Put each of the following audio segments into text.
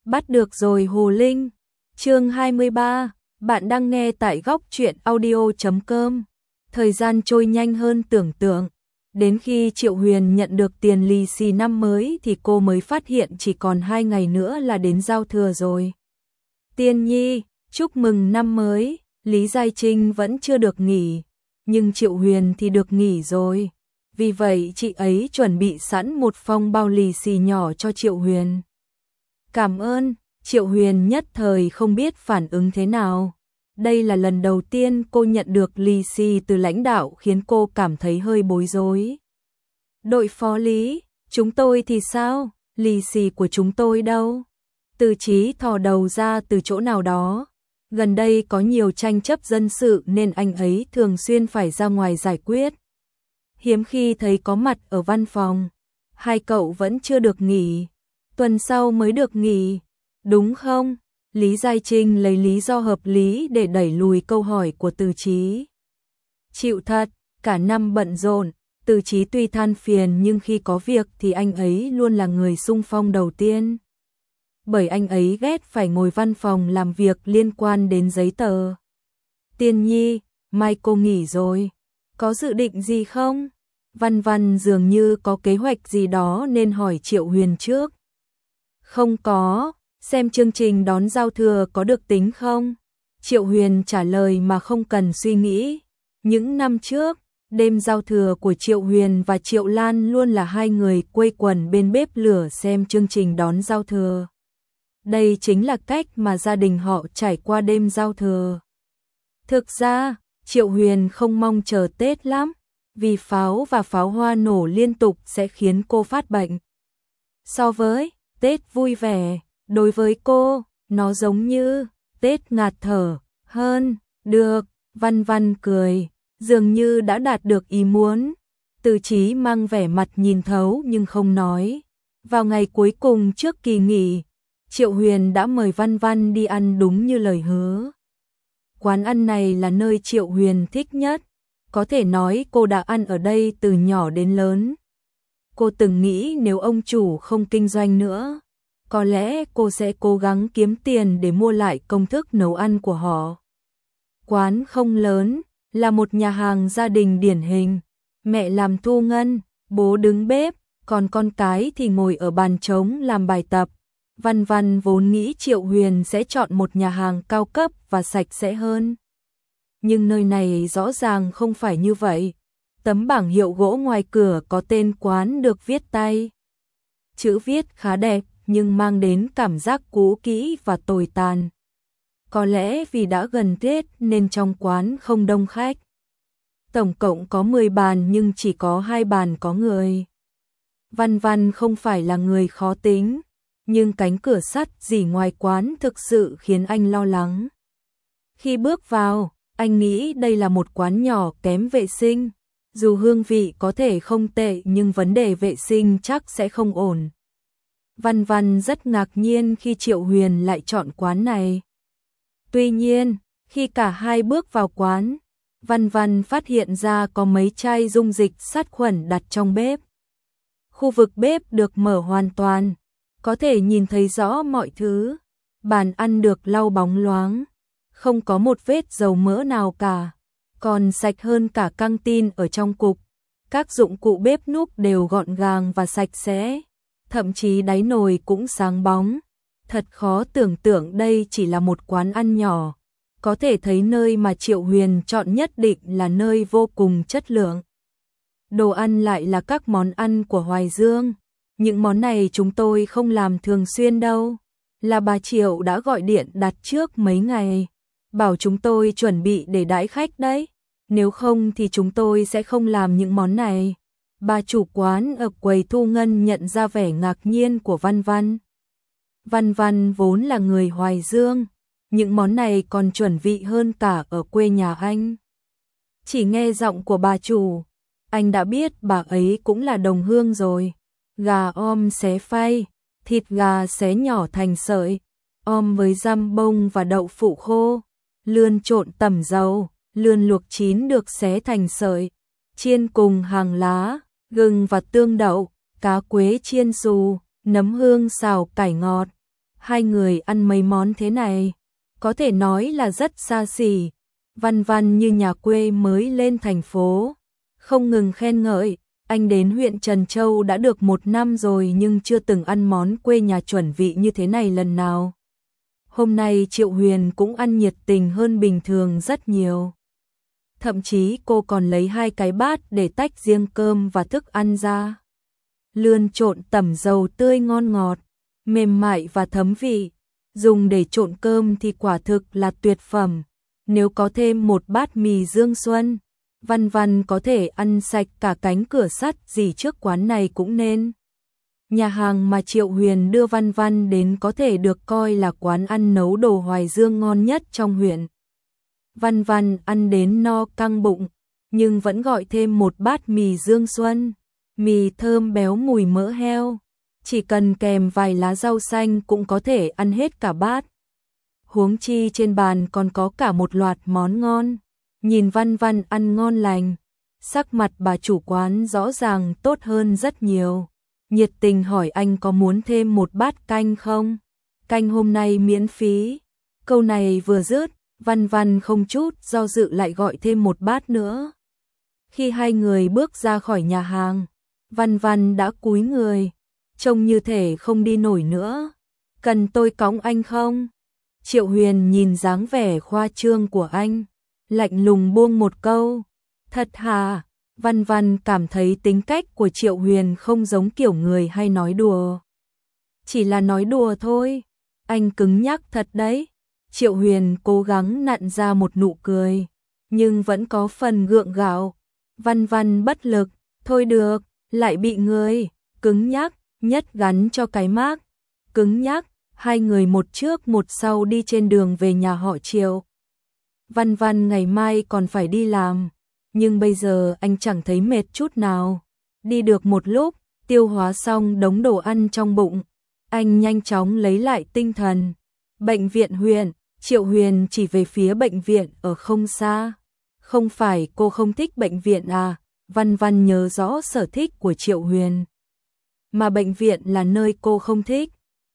Bắt được rồi Hồ Linh. Chương 23, bạn đang nghe tại góc truyện audio.com. Thời gian trôi nhanh hơn tưởng tượng. Đến khi Triệu Huyền nhận được tiền lì xì năm mới thì cô mới phát hiện chỉ còn 2 ngày nữa là đến giao thừa rồi. Tiên Nhi, chúc mừng năm mới. Lý Giai Trinh vẫn chưa được nghỉ, nhưng Triệu Huyền thì được nghỉ rồi. Vì vậy chị ấy chuẩn bị sẵn một phong bao lì xì nhỏ cho Triệu Huyền. Cảm ơn. Triệu Huyền nhất thời không biết phản ứng thế nào. Đây là lần đầu tiên cô nhận được lì xì từ lãnh đạo khiến cô cảm thấy hơi bối rối. Đội phó Lý, chúng tôi thì sao? Lì xì của chúng tôi đâu? Từ Chí thò đầu ra từ chỗ nào đó. Gần đây có nhiều tranh chấp dân sự nên anh ấy thường xuyên phải ra ngoài giải quyết. Hiếm khi thấy có mặt ở văn phòng. Hai cậu vẫn chưa được nghỉ. Tuần sau mới được nghỉ, đúng không? Lý Giai Trinh lấy lý do hợp lý để đẩy lùi câu hỏi của Từ Chí. Chịu thật, cả năm bận rộn, Từ Chí tuy than phiền nhưng khi có việc thì anh ấy luôn là người xung phong đầu tiên. Bởi anh ấy ghét phải ngồi văn phòng làm việc liên quan đến giấy tờ. Tiên Nhi, mai cô nghỉ rồi, có dự định gì không? Văn Văn dường như có kế hoạch gì đó nên hỏi Triệu Huyền trước. Không có, xem chương trình đón giao thừa có được tính không? Triệu Huyền trả lời mà không cần suy nghĩ. Những năm trước, đêm giao thừa của Triệu Huyền và Triệu Lan luôn là hai người quây quần bên bếp lửa xem chương trình đón giao thừa. Đây chính là cách mà gia đình họ trải qua đêm giao thừa. Thực ra, Triệu Huyền không mong chờ Tết lắm, vì pháo và pháo hoa nổ liên tục sẽ khiến cô phát bệnh. So với Tết vui vẻ, đối với cô, nó giống như Tết ngạt thở hơn. Được, Văn Văn cười, dường như đã đạt được ý muốn. Từ Chí mang vẻ mặt nhìn thấu nhưng không nói. Vào ngày cuối cùng trước kỳ nghỉ, Triệu Huyền đã mời Văn Văn đi ăn đúng như lời hứa. Quán ăn này là nơi Triệu Huyền thích nhất. Có thể nói cô đã ăn ở đây từ nhỏ đến lớn. Cô từng nghĩ nếu ông chủ không kinh doanh nữa, có lẽ cô sẽ cố gắng kiếm tiền để mua lại công thức nấu ăn của họ. Quán không lớn, là một nhà hàng gia đình điển hình. Mẹ làm thu ngân, bố đứng bếp, còn con cái thì ngồi ở bàn trống làm bài tập. Văn Văn vốn nghĩ Triệu Huyền sẽ chọn một nhà hàng cao cấp và sạch sẽ hơn. Nhưng nơi này rõ ràng không phải như vậy. Tấm bảng hiệu gỗ ngoài cửa có tên quán được viết tay. Chữ viết khá đẹp nhưng mang đến cảm giác cũ kỹ và tồi tàn. Có lẽ vì đã gần Tết nên trong quán không đông khách. Tổng cộng có 10 bàn nhưng chỉ có 2 bàn có người. Văn Văn không phải là người khó tính, nhưng cánh cửa sắt rỉ ngoài quán thực sự khiến anh lo lắng. Khi bước vào, anh nghĩ đây là một quán nhỏ kém vệ sinh. Dù hương vị có thể không tệ nhưng vấn đề vệ sinh chắc sẽ không ổn. Văn Văn rất ngạc nhiên khi Triệu Huyền lại chọn quán này. Tuy nhiên, khi cả hai bước vào quán, Văn Văn phát hiện ra có mấy chai dung dịch sát khuẩn đặt trong bếp. Khu vực bếp được mở hoàn toàn, có thể nhìn thấy rõ mọi thứ. Bàn ăn được lau bóng loáng, không có một vết dầu mỡ nào cả, còn sạch hơn cả căng tin ở trong cục. Các dụng cụ bếp núc đều gọn gàng và sạch sẽ, thậm chí đáy nồi cũng sáng bóng. Thật khó tưởng tượng đây chỉ là một quán ăn nhỏ. Có thể thấy nơi mà Triệu Huyền chọn nhất định là nơi vô cùng chất lượng. Đồ ăn lại là các món ăn của Hoài Dương. Những món này chúng tôi không làm thường xuyên đâu. Là bà Triệu đã gọi điện đặt trước mấy ngày, bảo chúng tôi chuẩn bị để đãi khách đấy. Nếu không thì chúng tôi sẽ không làm những món này. Bà chủ quán ở quầy thu ngân nhận ra vẻ ngạc nhiên của Văn Văn. Văn Văn vốn là người Hoài Dương, những món này còn chuẩn vị hơn cả ở quê nhà anh. Chỉ nghe giọng của bà chủ, anh đã biết bà ấy cũng là đồng hương rồi. Gà om xé phay, thịt gà xé nhỏ thành sợi, om với răm bông và đậu phụ khô, lươn trộn tẩm dầu, lươn luộc chín được xé thành sợi, chiên cùng hàng lá, gừng và tương đậu, cá quế chiên xù, nấm hương xào cải ngọt, Hai người ăn mấy món thế này, có thể nói là rất xa xỉ. Văn Văn như nhà quê mới lên thành phố, không ngừng khen ngợi. Anh đến huyện Trần Châu đã được 1 năm rồi nhưng chưa từng ăn món quê nhà chuẩn vị như thế này lần nào. Hôm nay Triệu Huyền cũng ăn nhiệt tình hơn bình thường rất nhiều. Thậm chí cô còn lấy 2 cái bát để tách riêng cơm và thức ăn ra. Lươn trộn tẩm dầu tươi ngon ngọt, mềm mại và thấm vị. Dùng để trộn cơm thì quả thực là tuyệt phẩm. Nếu có thêm 1 bát mì Dương Xuân, Văn Văn có thể ăn sạch cả cánh cửa sắt gì trước quán này cũng nên. Nhà hàng mà Triệu Huyền đưa Văn Văn đến có thể được coi là quán ăn nấu đồ Hoài Dương ngon nhất trong huyện. Văn Văn ăn đến no căng bụng, nhưng vẫn gọi thêm 1 bát mì Dương Xuân. Mì thơm béo mùi mỡ heo, chỉ cần kèm vài lá rau xanh cũng có thể ăn hết cả bát. Huống chi trên bàn còn có cả một loạt món ngon. Nhìn Văn Văn ăn ngon lành, sắc mặt bà chủ quán rõ ràng tốt hơn rất nhiều. Nhiệt tình hỏi anh có muốn thêm 1 bát canh không? Canh hôm nay miễn phí. Câu này vừa dứt, Văn Văn không chút do dự lại gọi thêm 1 bát nữa. Khi hai người bước ra khỏi nhà hàng, Văn Văn đã cúi người, trông như thể không đi nổi nữa. Cần tôi cõng anh không? Triệu Huyền nhìn dáng vẻ khoa trương của anh, lạnh lùng buông một câu. Thật hả? Văn Văn cảm thấy tính cách của Triệu Huyền không giống kiểu người hay nói đùa. Chỉ là nói đùa thôi. Anh cứng nhắc thật đấy. Triệu Huyền cố gắng nặn ra một nụ cười, nhưng vẫn có phần gượng gạo. Văn Văn bất lực. Thôi được, lại bị người cứng nhắc nhất gắn cho cái mác cứng nhắc. Hai người một trước một sau đi trên đường về nhà họ Triệu. Văn Văn ngày mai còn phải đi làm, nhưng bây giờ anh chẳng thấy mệt chút nào. Đi được một lúc, tiêu hóa xong đống đồ ăn trong bụng, anh nhanh chóng lấy lại tinh thần. Bệnh viện huyện, Triệu Huyền chỉ về phía bệnh viện ở không xa. Không phải cô không thích bệnh viện à? Văn Văn nhớ rõ sở thích của Triệu Huyền. Mà bệnh viện là nơi cô không thích.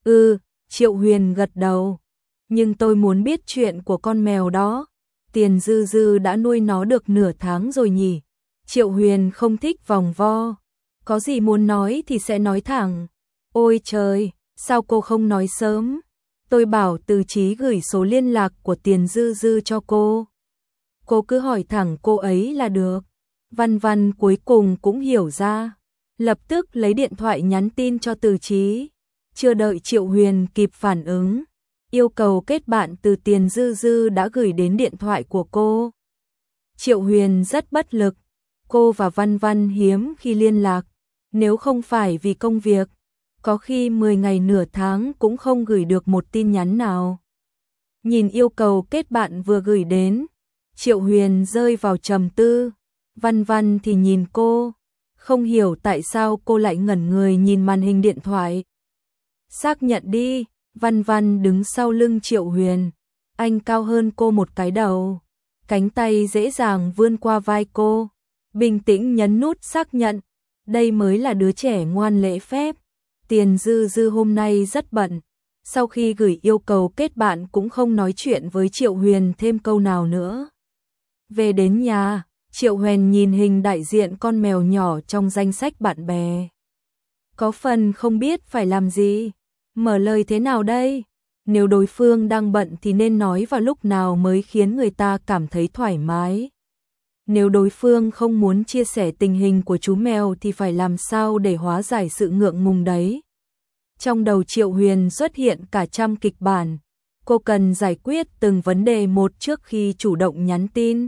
Triệu Huyền gật đầu. Nhưng tôi muốn biết chuyện của con mèo đó. Tiền Dư Dư đã nuôi nó được nửa tháng rồi nhỉ? Triệu Huyền không thích vòng vo. Có gì muốn nói thì sẽ nói thẳng. Ôi trời, sao cô không nói sớm? Tôi bảo Từ Chí gửi số liên lạc của Tiền Dư Dư cho cô. Cô cứ hỏi thẳng cô ấy là được. Văn Văn cuối cùng cũng hiểu ra. Lập tức lấy điện thoại nhắn tin cho Từ Chí. Chưa đợi Triệu Huyền kịp phản ứng, yêu cầu kết bạn từ Tiền Dư Dư đã gửi đến điện thoại của cô. Triệu Huyền rất bất lực. Cô và Văn Văn hiếm khi liên lạc. Nếu không phải vì công việc, có khi 10 ngày nửa tháng cũng không gửi được một tin nhắn nào. Nhìn yêu cầu kết bạn vừa gửi đến, Triệu Huyền rơi vào trầm tư. Văn Văn thì nhìn cô, không hiểu tại sao cô lại ngẩn người nhìn màn hình điện thoại. Xác nhận đi. Văn Văn đứng sau lưng Triệu Huyền. Anh cao hơn cô một cái đầu. Cánh tay dễ dàng vươn qua vai cô. Bình tĩnh nhấn nút xác nhận. Đây mới là đứa trẻ ngoan lễ phép. Tiền Dư Dư hôm nay rất bận. Sau khi gửi yêu cầu kết bạn cũng không nói chuyện với Triệu Huyền thêm câu nào nữa. Về đến nhà, Triệu Huyền nhìn hình đại diện con mèo nhỏ trong danh sách bạn bè. Có phần không biết phải làm gì. Mở lời thế nào đây? Nếu đối phương đang bận thì nên nói vào lúc nào mới khiến người ta cảm thấy thoải mái. Nếu đối phương không muốn chia sẻ tình hình của chú mèo thì phải làm sao để hóa giải sự ngượng ngùng đấy. Trong đầu Triệu Huyền xuất hiện cả trăm kịch bản. Cô cần giải quyết từng vấn đề một trước khi chủ động nhắn tin.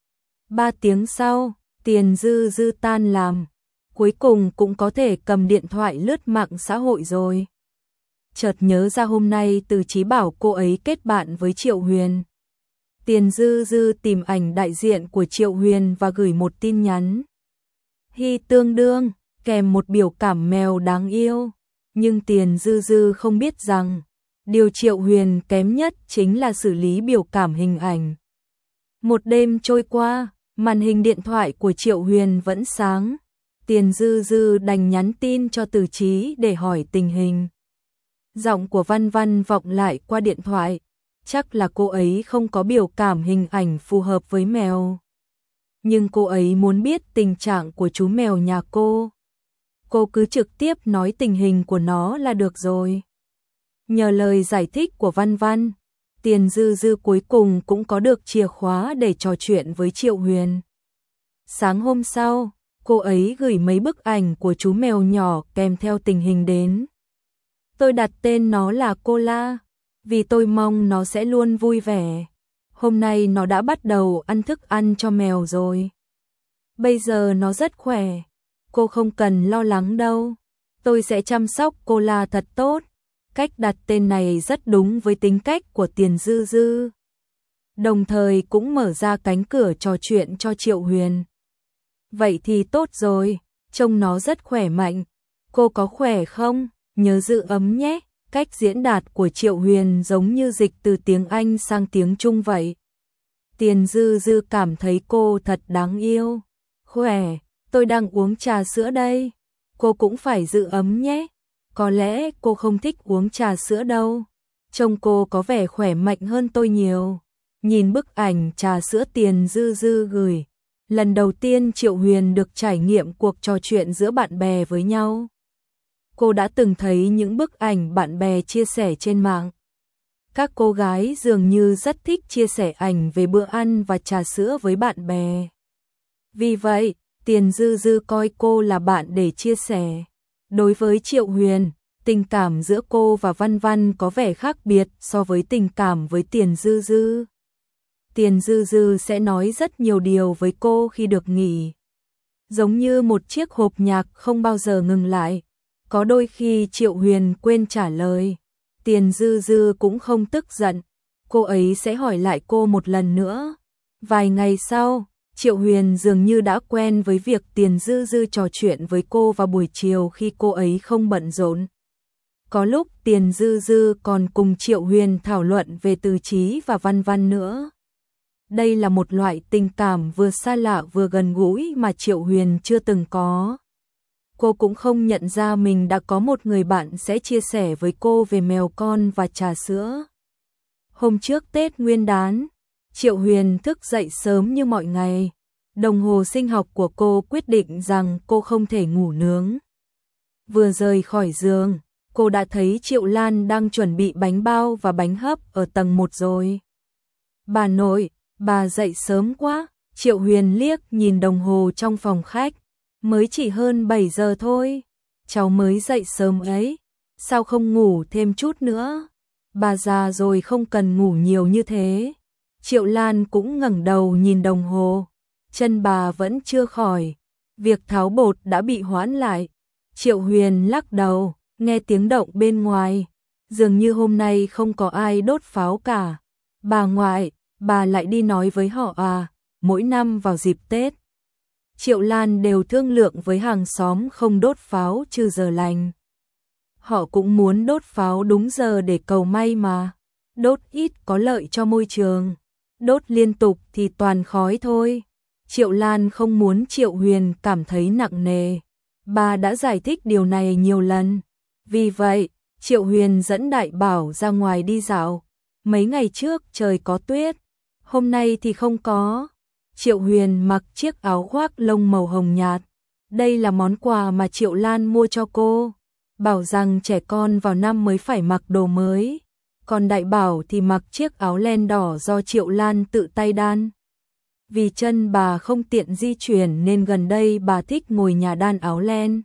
3 tiếng sau, Tiền Dư Dư tan làm. Cuối cùng cũng có thể cầm điện thoại lướt mạng xã hội rồi. Chợt nhớ ra hôm nay Từ Chí bảo cô ấy kết bạn với Triệu Huyền. Tiền Dư Dư tìm ảnh đại diện của Triệu Huyền và gửi một tin nhắn. Hy tương đương, kèm một biểu cảm mèo đáng yêu. Nhưng Tiền Dư Dư không biết rằng, điều Triệu Huyền kém nhất chính là xử lý biểu cảm hình ảnh. Một đêm trôi qua, màn hình điện thoại của Triệu Huyền vẫn sáng. Tiền Dư Dư đành nhắn tin cho Từ Chí để hỏi tình hình. Giọng của Văn Văn vọng lại qua điện thoại. Chắc là cô ấy không có biểu cảm hình ảnh phù hợp với mèo. Nhưng cô ấy muốn biết tình trạng của chú mèo nhà cô. Cô cứ trực tiếp nói tình hình của nó là được rồi. Nhờ lời giải thích của Văn Văn, Tiền Dư Dư cuối cùng cũng có được chìa khóa để trò chuyện với Triệu Huyền. Sáng hôm sau, cô ấy gửi mấy bức ảnh của chú mèo nhỏ kèm theo tình hình đến. Tôi đặt tên nó là Cola, vì tôi mong nó sẽ luôn vui vẻ. Hôm nay nó đã bắt đầu ăn thức ăn cho mèo rồi. Bây giờ nó rất khỏe, cô không cần lo lắng đâu. Tôi sẽ chăm sóc Cola thật tốt. Cách đặt tên này rất đúng với tính cách của Tiền Dư Dư. Đồng thời cũng mở ra cánh cửa trò chuyện cho Triệu Huyền. Vậy thì tốt rồi, trông nó rất khỏe mạnh. Cô có khỏe không? Nhớ giữ ấm nhé. Cách diễn đạt của Triệu Huyền giống như dịch từ tiếng Anh sang tiếng Trung vậy. Tiền Dư Dư cảm thấy cô thật đáng yêu. Khỏe, tôi đang uống trà sữa đây. Cô cũng phải giữ ấm nhé. Có lẽ cô không thích uống trà sữa đâu. Trông cô có vẻ khỏe mạnh hơn tôi nhiều. Nhìn bức ảnh trà sữa Tiền Dư Dư gửi. Lần đầu tiên Triệu Huyền được trải nghiệm cuộc trò chuyện giữa bạn bè với nhau. Cô đã từng thấy những bức ảnh bạn bè chia sẻ trên mạng. Các cô gái dường như rất thích chia sẻ ảnh về bữa ăn và trà sữa với bạn bè. Vì vậy, Tiền Dư Dư coi cô là bạn để chia sẻ. Đối với Triệu Huyền, tình cảm giữa cô và Văn Văn có vẻ khác biệt so với tình cảm với Tiền Dư Dư. Tiền Dư Dư sẽ nói rất nhiều điều với cô khi được nghỉ. Giống như một chiếc hộp nhạc không bao giờ ngừng lại. Có đôi khi Triệu Huyền quên trả lời. Tiền Dư Dư cũng không tức giận. Cô ấy sẽ hỏi lại cô một lần nữa. Vài ngày sau, Triệu Huyền dường như đã quen với việc Tiền Dư Dư trò chuyện với cô vào buổi chiều khi cô ấy không bận rộn. Có lúc Tiền Dư Dư còn cùng Triệu Huyền thảo luận về Từ Chí và Văn Văn nữa. Đây là một loại tình cảm vừa xa lạ vừa gần gũi mà Triệu Huyền chưa từng có. Cô cũng không nhận ra mình đã có một người bạn sẽ chia sẻ với cô về mèo con và trà sữa. Hôm trước Tết Nguyên đán, Triệu Huyền thức dậy sớm như mọi ngày. Đồng hồ sinh học của cô quyết định rằng cô không thể ngủ nướng. Vừa rời khỏi giường, cô đã thấy Triệu Lan đang chuẩn bị bánh bao và bánh hấp ở tầng 1 rồi. Bà nội, bà dậy sớm quá. Triệu Huyền liếc nhìn đồng hồ trong phòng khách. Mới chỉ hơn 7 giờ thôi. Cháu mới dậy sớm ấy. Sao không ngủ thêm chút nữa? Bà già rồi không cần ngủ nhiều như thế. Triệu Lan cũng ngẩng đầu nhìn đồng hồ. Chân bà vẫn chưa khỏi. Việc tháo bột đã bị hoãn lại. Triệu Huyền lắc đầu, nghe tiếng động bên ngoài. Dường như hôm nay không có ai đốt pháo cả. Bà ngoại, bà lại đi nói với họ à? Mỗi năm vào dịp Tết, Triệu Lan đều thương lượng với hàng xóm không đốt pháo trừ giờ lành. Họ cũng muốn đốt pháo đúng giờ để cầu may mà. Đốt ít có lợi cho môi trường. Đốt liên tục thì toàn khói thôi. Triệu Lan không muốn Triệu Huyền cảm thấy nặng nề. Bà đã giải thích điều này nhiều lần. Vì vậy, Triệu Huyền dẫn Đại Bảo ra ngoài đi dạo. Mấy ngày trước trời có tuyết, hôm nay thì không có. Triệu Huyền mặc chiếc áo khoác lông màu hồng nhạt. Đây là món quà mà Triệu Lan mua cho cô. Bảo rằng trẻ con vào năm mới phải mặc đồ mới. Còn Đại Bảo thì mặc chiếc áo len đỏ do Triệu Lan tự tay đan. Vì chân bà không tiện di chuyển nên gần đây bà thích ngồi nhà đan áo len.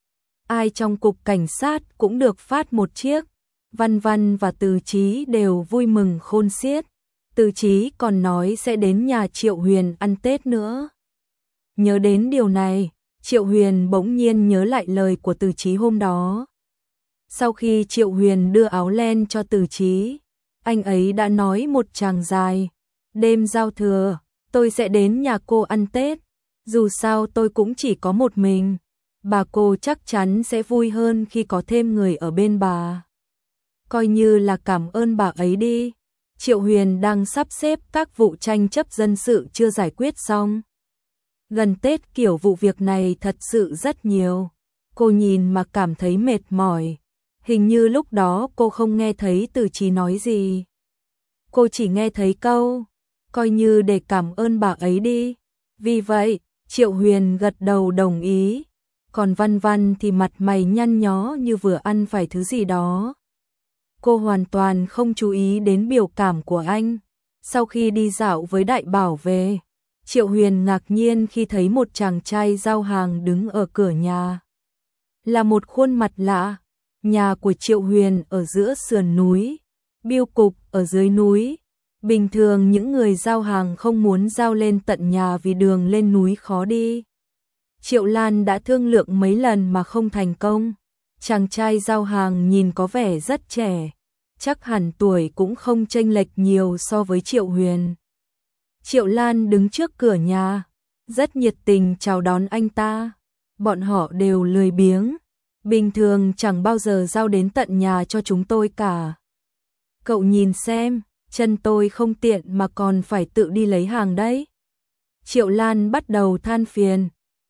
Ai trong cục cảnh sát cũng được phát một chiếc. Văn Văn và Từ Chí đều vui mừng khôn xiết. Từ Chí còn nói sẽ đến nhà Triệu Huyền ăn Tết nữa. Nhớ đến điều này, Triệu Huyền bỗng nhiên nhớ lại lời của Từ Chí hôm đó. Sau khi Triệu Huyền đưa áo len cho Từ Chí, anh ấy đã nói một tràng dài. Đêm giao thừa, tôi sẽ đến nhà cô ăn Tết. Dù sao tôi cũng chỉ có một mình. Bà cô chắc chắn sẽ vui hơn khi có thêm người ở bên bà. Coi như là cảm ơn bà ấy đi. Triệu Huyền đang sắp xếp các vụ tranh chấp dân sự chưa giải quyết xong. Gần Tết kiểu vụ việc này thật sự rất nhiều. Cô nhìn mà cảm thấy mệt mỏi. Hình như lúc đó cô không nghe thấy Từ Chí nói gì. Cô chỉ nghe thấy câu, coi như để cảm ơn bà ấy đi. Vì vậy, Triệu Huyền gật đầu đồng ý. Còn Văn Văn thì mặt mày nhăn nhó như vừa ăn phải thứ gì đó. Cô hoàn toàn không chú ý đến biểu cảm của anh. Sau khi đi dạo với Đại Bảo về, Triệu Huyền ngạc nhiên khi thấy một chàng trai giao hàng đứng ở cửa nhà. Là một khuôn mặt lạ. Nhà của Triệu Huyền ở giữa sườn núi, bưu cục ở dưới núi. Bình thường những người giao hàng không muốn giao lên tận nhà vì đường lên núi khó đi. Triệu Lan đã thương lượng mấy lần mà không thành công. Chàng trai giao hàng nhìn có vẻ rất trẻ, chắc hẳn tuổi cũng không chênh lệch nhiều so với Triệu Huyền. Triệu Lan đứng trước cửa nhà, rất nhiệt tình chào đón anh ta. Bọn họ đều lười biếng, bình thường chẳng bao giờ giao đến tận nhà cho chúng tôi cả. Cậu nhìn xem, chân tôi không tiện mà còn phải tự đi lấy hàng đấy. Triệu Lan bắt đầu than phiền.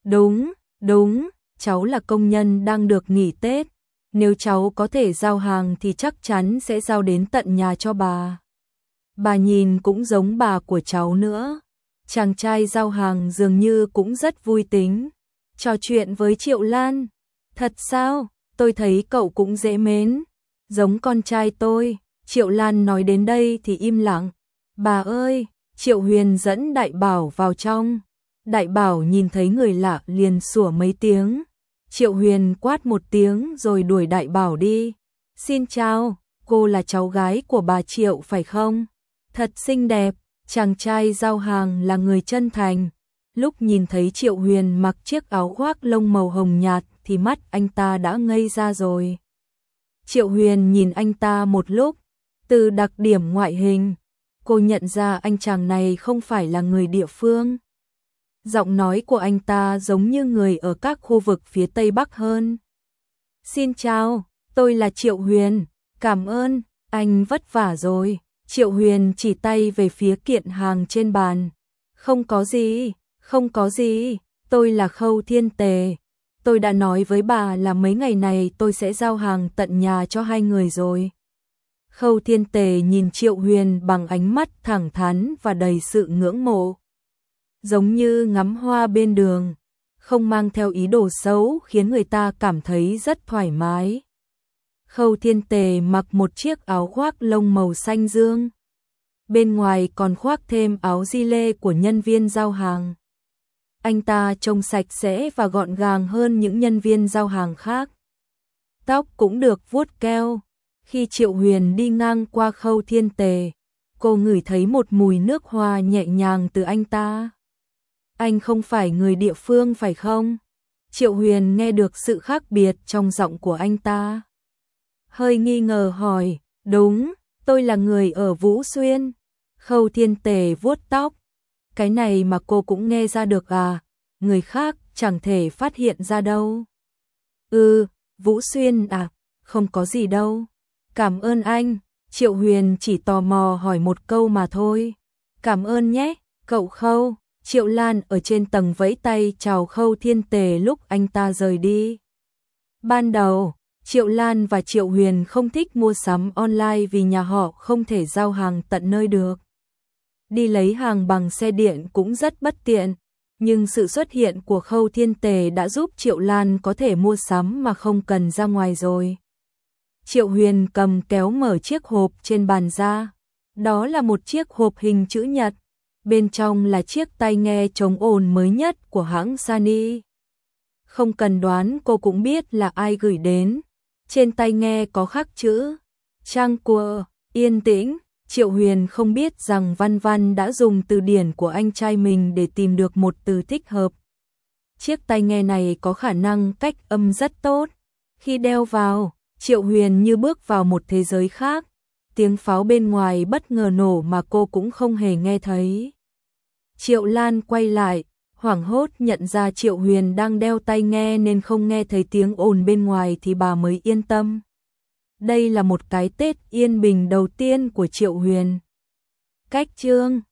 Đúng, cháu là công nhân đang được nghỉ Tết. Nếu cháu có thể giao hàng thì chắc chắn sẽ giao đến tận nhà cho bà. Bà nhìn cũng giống bà của cháu nữa. Chàng trai giao hàng dường như cũng rất vui tính, trò chuyện với Triệu Lan. Thật sao? Tôi thấy cậu cũng dễ mến, giống con trai tôi. Triệu Lan nói đến đây thì im lặng. Bà ơi, Triệu Huyền dẫn Đại Bảo vào trong. Đại Bảo nhìn thấy người lạ liền sủa mấy tiếng. Triệu Huyền quát một tiếng rồi đuổi Đại Bảo đi. Xin chào, cô là cháu gái của bà Triệu phải không? Thật xinh đẹp. Chàng trai giao hàng là người chân thành. Lúc nhìn thấy Triệu Huyền mặc chiếc áo khoác lông màu hồng nhạt thì mắt anh ta đã ngây ra rồi. Triệu Huyền nhìn anh ta một lúc, từ đặc điểm ngoại hình, cô nhận ra anh chàng này không phải là người địa phương. Giọng nói của anh ta giống như người ở các khu vực phía Tây Bắc hơn. Xin chào, tôi là Triệu Huyền, cảm ơn, anh vất vả rồi. Triệu Huyền chỉ tay về phía kiện hàng trên bàn. Không có gì, tôi là Khâu Thiên Tề. Tôi đã nói với bà là mấy ngày này tôi sẽ giao hàng tận nhà cho hai người rồi. Khâu Thiên Tề nhìn Triệu Huyền bằng ánh mắt thẳng thắn và đầy sự ngưỡng mộ. Giống như ngắm hoa bên đường, không mang theo ý đồ xấu khiến người ta cảm thấy rất thoải mái. Khâu Thiên Tề mặc một chiếc áo khoác lông màu xanh dương. Bên ngoài còn khoác thêm áo gi lê của nhân viên giao hàng. Anh ta trông sạch sẽ và gọn gàng hơn những nhân viên giao hàng khác. Tóc cũng được vuốt keo. Khi Triệu Huyền đi ngang qua Khâu Thiên Tề, cô ngửi thấy một mùi nước hoa nhẹ nhàng từ anh ta. Anh không phải người địa phương phải không? Triệu Huyền nghe được sự khác biệt trong giọng của anh ta. Hơi nghi ngờ hỏi, đúng, tôi là người ở Vũ Xuyên. Khâu Thiên Tề vuốt tóc. Cái này mà cô cũng nghe ra được à? Người khác chẳng thể phát hiện ra đâu. Vũ Xuyên à? Không có gì đâu. Cảm ơn anh. Triệu Huyền chỉ tò mò hỏi một câu mà thôi. Cảm ơn nhé, cậu Khâu. Triệu Lan ở trên tầng vẫy tay chào Khâu Thiên Tề lúc anh ta rời đi. Ban đầu, Triệu Lan và Triệu Huyền không thích mua sắm online vì nhà họ không thể giao hàng tận nơi được. Đi lấy hàng bằng xe điện cũng rất bất tiện, nhưng sự xuất hiện của Khâu Thiên Tề đã giúp Triệu Lan có thể mua sắm mà không cần ra ngoài rồi. Triệu Huyền cầm kéo mở chiếc hộp trên bàn ra. Đó là một chiếc hộp hình chữ nhật. Bên trong là chiếc tai nghe chống ồn mới nhất của hãng Sony. Không cần đoán cô cũng biết là ai gửi đến. Trên tai nghe có khắc chữ Trang Cua, yên tĩnh. Triệu Huyền không biết rằng Văn Văn đã dùng từ điển của anh trai mình để tìm được một từ thích hợp. Chiếc tai nghe này có khả năng cách âm rất tốt. Khi đeo vào, Triệu Huyền như bước vào một thế giới khác. Tiếng pháo bên ngoài bất ngờ nổ mà cô cũng không hề nghe thấy. Triệu Lan quay lại, hoảng hốt nhận ra Triệu Huyền đang đeo tai nghe nên không nghe thấy tiếng ồn bên ngoài thì bà mới yên tâm. Đây là một cái Tết yên bình đầu tiên của Triệu Huyền. Cách chương